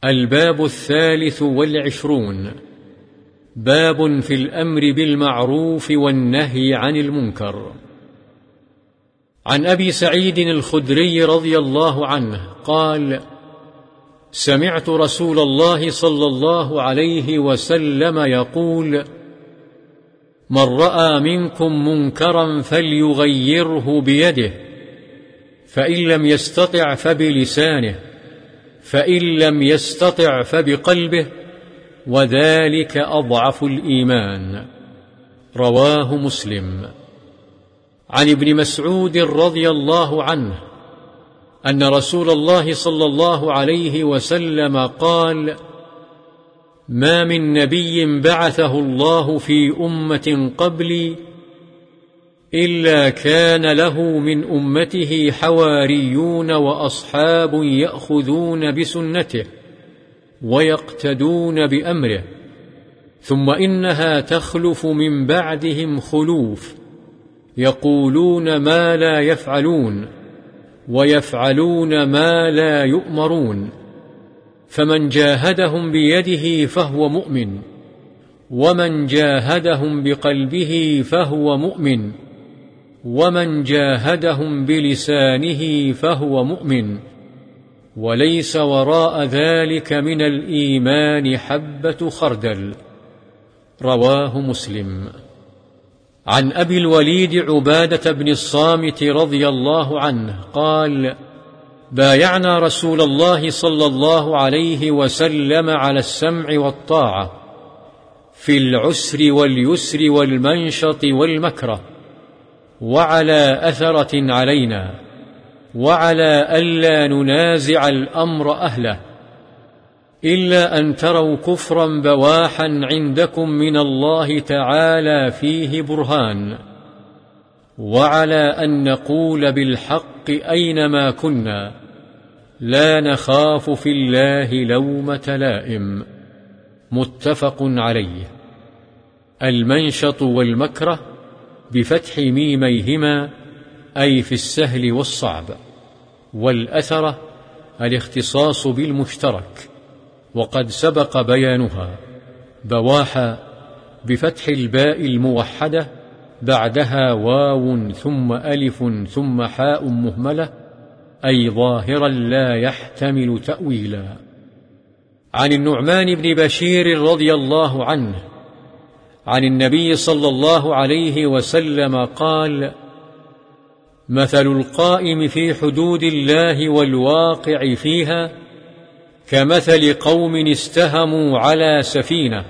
الباب 23 باب في الأمر بالمعروف والنهي عن المنكر. عن أبي سعيد الخدري رضي الله عنه قال: سمعت رسول الله صلى الله عليه وسلم يقول: من رأى منكم منكرا فليغيره بيده، فإن لم يستطع فبلسانه، فإن لم يستطع فبقلبه، وذلك أضعف الإيمان. رواه مسلم. عن ابن مسعود رضي الله عنه أن رسول الله صلى الله عليه وسلم قال: ما من نبي بعثه الله في أمة قبلي إلا كان له من أمته حواريون وأصحاب يأخذون بسنته ويقتدون بأمره، ثم إنها تخلف من بعدهم خلوف يقولون ما لا يفعلون ويفعلون ما لا يؤمرون، فمن جاهدهم بيده فهو مؤمن، ومن جاهدهم بقلبه فهو مؤمن، ومن جاهدهم بلسانه فهو مؤمن، وليس وراء ذلك من الإيمان حبة خردل. رواه مسلم. عن أبي الوليد عبادة بن الصامت رضي الله عنه قال: بايعنا رسول الله صلى الله عليه وسلم على السمع والطاعة في العسر واليسر والمنشط والمكره، وعلى أثرة علينا، وعلى ألا ننازع الأمر أهله، إلا أن تروا كفرا بواحا عندكم من الله تعالى فيه برهان، وعلى أن نقول بالحق أينما كنا، لا نخاف في الله لومة لائم. متفق عليه. المنشط والمكره بفتح ميميهما أي في السهل والصعب، والأثرة الاختصاص بالمشترك، وقد سبق بيانها. بواحة بفتح الباء الموحدة بعدها واو ثم ألف ثم حاء مهملة، أي ظاهرا لا يحتمل تأويلا. عن النعمان بن بشير رضي الله عنه عن النبي صلى الله عليه وسلم قال: مثل القائم في حدود الله والواقع فيها كمثل قوم استهموا على سفينة،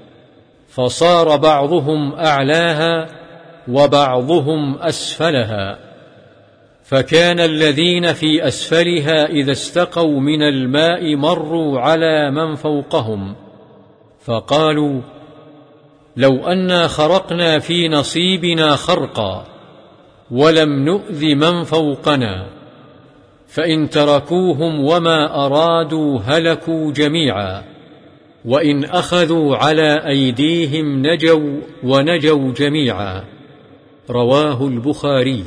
فصار بعضهم أعلاها وبعضهم أسفلها، فكان الذين في أسفلها إذا استقوا من الماء مروا على من فوقهم، فقالوا: لو أنا خرقنا في نصيبنا خرقا ولم نؤذ من فوقنا، فإن تركوهم وما أرادوا هلكوا جميعا، وإن أخذوا على أيديهم نجوا ونجوا جميعا. رواه البخاري.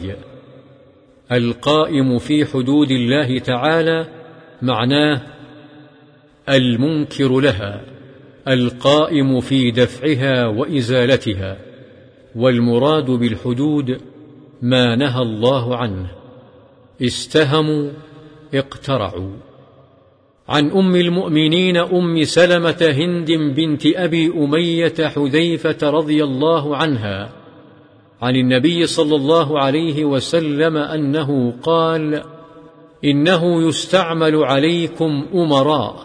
القائم في حدود الله تعالى معناه المنكر لها، القائم في دفعها وإزالتها، والمراد بالحدود ما نهى الله عنه. استهموا اقترعوا. عن أم المؤمنين أم سلمة هند بنت أبي أمية حذيفة رضي الله عنها عن النبي صلى الله عليه وسلم أنه قال: إنه يستعمل عليكم أمراء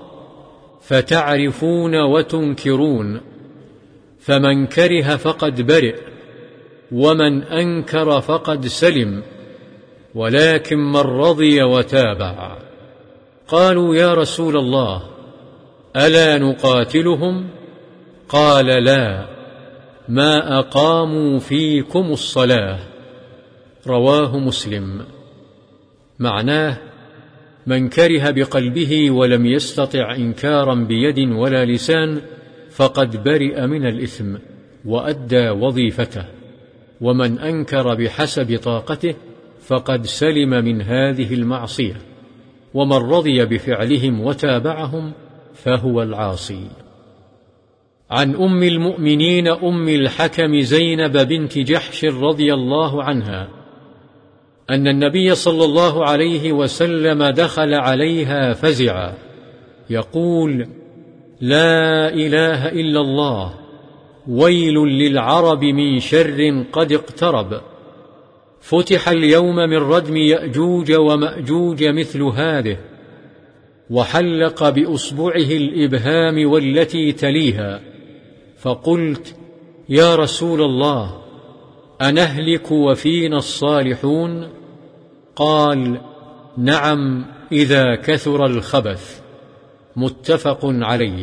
فتعرفون وتنكرون، فمن كره فقد برئ، ومن أنكر فقد سلم، ولكن من رضي وتابع. قالوا: يا رسول الله، ألا نقاتلهم؟ قال: لا، ما أقاموا فيكم الصلاة. رواه مسلم. معناه: من كره بقلبه ولم يستطع إنكارا بيد ولا لسان فقد برئ من الإثم وأدى وظيفته، ومن أنكر بحسب طاقته فقد سلم من هذه المعصية، ومن رضي بفعلهم وتابعهم فهو العاصي. عن أم المؤمنين أم الحكم زينب بنت جحش رضي الله عنها أن النبي صلى الله عليه وسلم دخل عليها فزعا يقول: لا إله إلا الله، ويل للعرب من شر قد اقترب. فتح اليوم من ردم يأجوج ومأجوج مثل هذه. وحلق بأصبعه الإبهام والتي تليها، فقلت: يا رسول الله، أنهلك وفينا الصالحون؟ قال: نعم، إذا كثر الخبث. متفق عليه.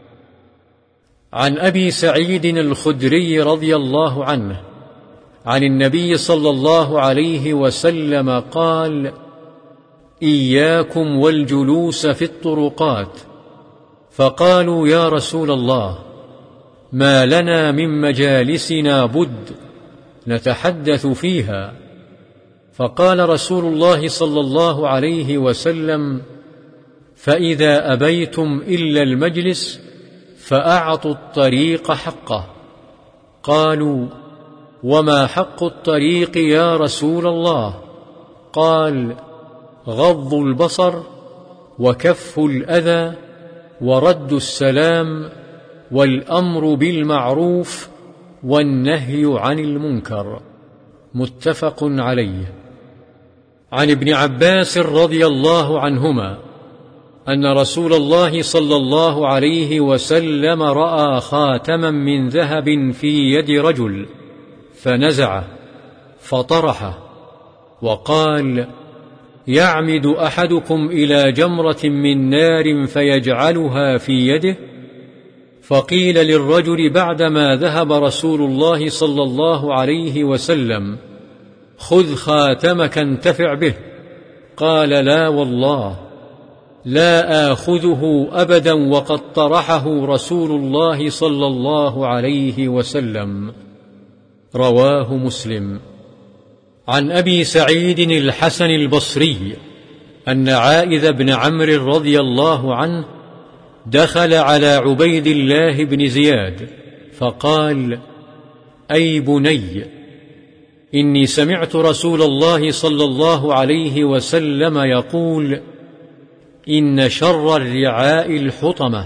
عن أبي سعيد الخدري رضي الله عنه عن النبي صلى الله عليه وسلم قال: إياكم والجلوس في الطرقات. فقالوا: يا رسول الله، ما لنا من مجالسنا بد نتحدث فيها. فقال رسول الله صلى الله عليه وسلم: فإذا أبيتم إلا المجلس فأعطوا الطريق حقه. قالوا: وما حق الطريق يا رسول الله؟ قال: غض البصر، وكف الأذى، ورد السلام، والأمر بالمعروف، والنهي عن المنكر. متفق عليه. عن ابن عباس رضي الله عنهما أن رسول الله صلى الله عليه وسلم رأى خاتما من ذهب في يد رجل فنزعه فطرحه وقال: يعمد أحدكم إلى جمرة من نار فيجعلها في يده؟ فقيل للرجل بعدما ذهب رسول الله صلى الله عليه وسلم: خذ خاتمك انتفع به. قال: لا والله، لا آخذه أبدا وقد طرحه رسول الله صلى الله عليه وسلم. رواه مسلم. عن أبي سعيد الحسن البصري أن عائذ بن عمرو رضي الله عنه دخل على عبيد الله بن زياد فقال: أي بني، إني سمعت رسول الله صلى الله عليه وسلم يقول: إن شر الرعاء الحطمة،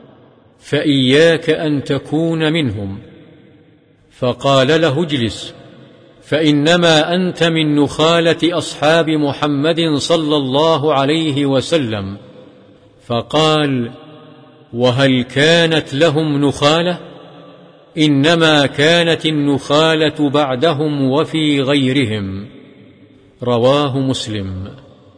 فإياك أن تكون منهم. فقال له: اجلس، فإنما أنت من نخالة أصحاب محمد صلى الله عليه وسلم. فقال: وهل كانت لهم نخالة؟ إنما كانت النخالة بعدهم وفي غيرهم. رواه مسلم.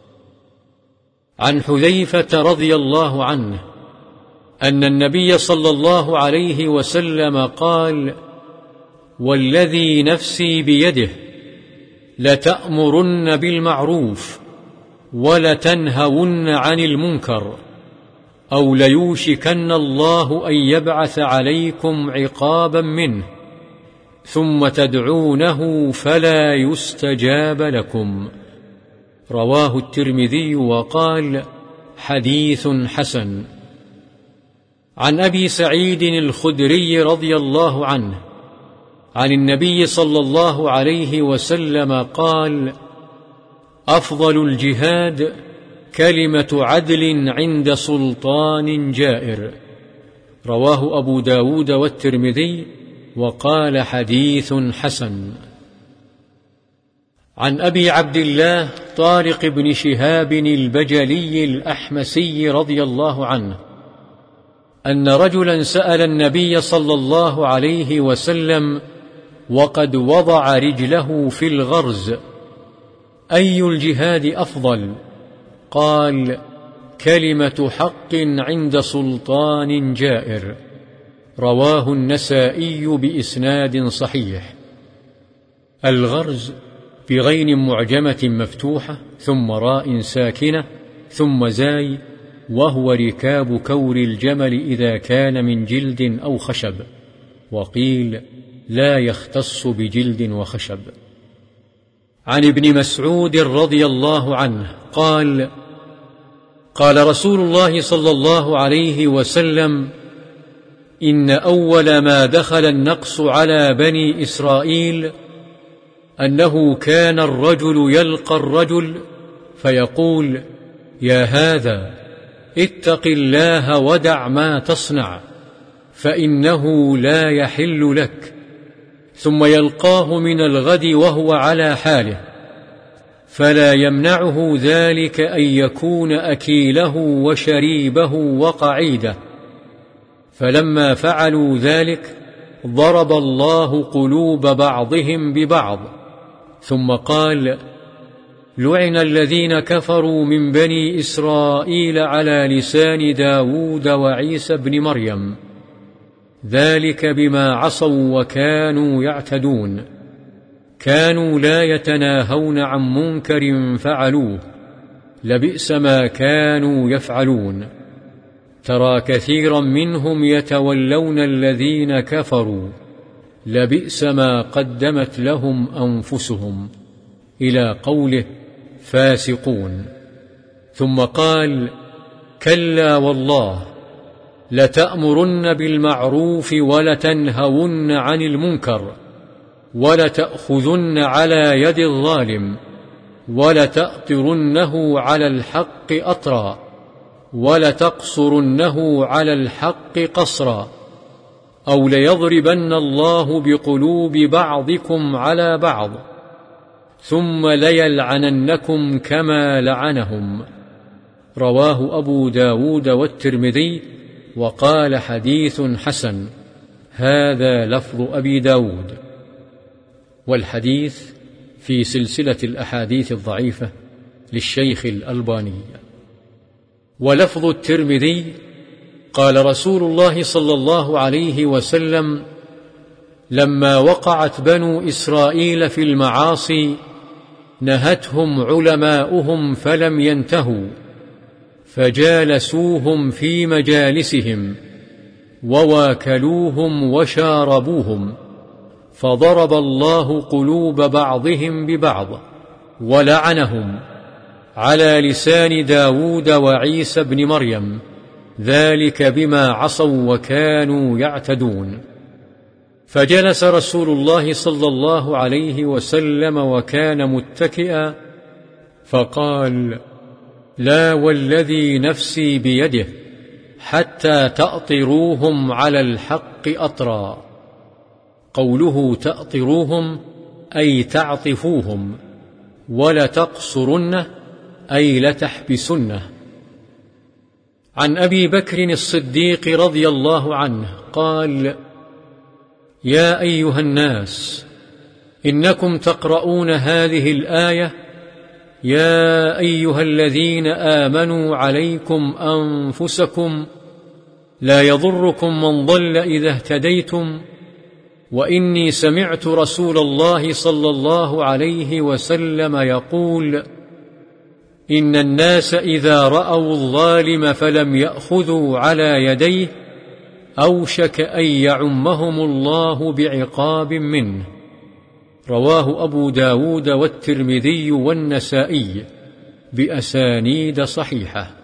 عن حذيفة رضي الله عنه أن النبي صلى الله عليه وسلم قال: والذي نفسي بيده لتأمرن بالمعروف ولتنهون عن المنكر، أو ليوشكن الله أن يبعث عليكم عقابا منه، ثم تدعونه فلا يستجاب لكم. رواه الترمذي وقال: حديث حسن. عن أبي سعيد الخدري رضي الله عنه عن النبي صلى الله عليه وسلم قال: أفضل الجهاد كلمة عدل عند سلطان جائر. رواه أبو داود والترمذي وقال: حديث حسن. عن أبي عبد الله طارق بن شهاب البجلي الأحمسي رضي الله عنه أن رجلا سأل النبي صلى الله عليه وسلم وقد وضع رجله في الغرز: أي الجهاد أفضل؟ قال: كلمة حق عند سلطان جائر. رواه النسائي بإسناد صحيح. الغرز بغين معجمة مفتوحة ثم راء ساكنة ثم زاي، وهو ركاب كور الجمل إذا كان من جلد أو خشب، وقيل لا يختص بجلد وخشب. عن ابن مسعود رضي الله عنه قال: قال رسول الله صلى الله عليه وسلم: إن أول ما دخل النقص على بني إسرائيل أنه كان الرجل يلقى الرجل فيقول: يا هذا اتق الله ودع ما تصنع فإنه لا يحل لك، ثم يلقاه من الغد وهو على حاله، فلا يمنعه ذلك أن يكون أكيله وشريبه وقعيده. فلما فعلوا ذلك ضرب الله قلوب بعضهم ببعض، ثم قال: لعن الذين كفروا من بني إسرائيل على لسان داود وعيسى بن مريم، ذلك بما عصوا وكانوا يعتدون، كانوا لا يتناهون عن منكر فعلوه، لبئس ما كانوا يفعلون. ترى كثيرا منهم يتولون الذين كفروا، لبئس ما قدمت لهم أنفسهم، إلى قوله فاسقون. ثم قال: كلا والله لتأمرن بالمعروف ولتنهون عن المنكر ولتأخذن على يد الظالم ولتأطرنه على الحق أطرا ولتقصرنه على الحق قصرا، أو ليضربن الله بقلوب بعضكم على بعض ثم ليلعننكم كما لعنهم. رواه أبو داود والترمذي وقال: حديث حسن. هذا لفظ أبي داود. والحديث في سلسلة الأحاديث الضعيفة للشيخ الألباني. ولفظ الترمذي: قال رسول الله صلى الله عليه وسلم: لما وقعت بنو إسرائيل في المعاصي نهتهم علماؤهم فلم ينتهوا، فجالسوهم في مجالسهم وواكلوهم وشاربوهم، فضرب الله قلوب بعضهم ببعض ولعنهم على لسان داود وعيسى بن مريم، ذلك بما عصوا وكانوا يعتدون. فجلس رسول الله صلى الله عليه وسلم وكان متكئا، فقال: لا والذي نفسي بيده حتى تأطروهم على الحق أطرا. قوله تأطروهم أي تعطفوهم، ولتقصرنه أي لتحبسنه. عن أبي بكر الصديق رضي الله عنه قال: يا أيها الناس، إنكم تقرؤون هذه الآية: يا أيها الذين آمنوا عليكم أنفسكم لا يضركم من ضل إذا اهتديتم، وإني سمعت رسول الله صلى الله عليه وسلم يقول: إن الناس إذا رأوا الظالم فلم يأخذوا على يديه أوشك أن يعمهم الله بعقاب منه. رواه أبو داود والترمذي والنسائي بأسانيد صحيحة.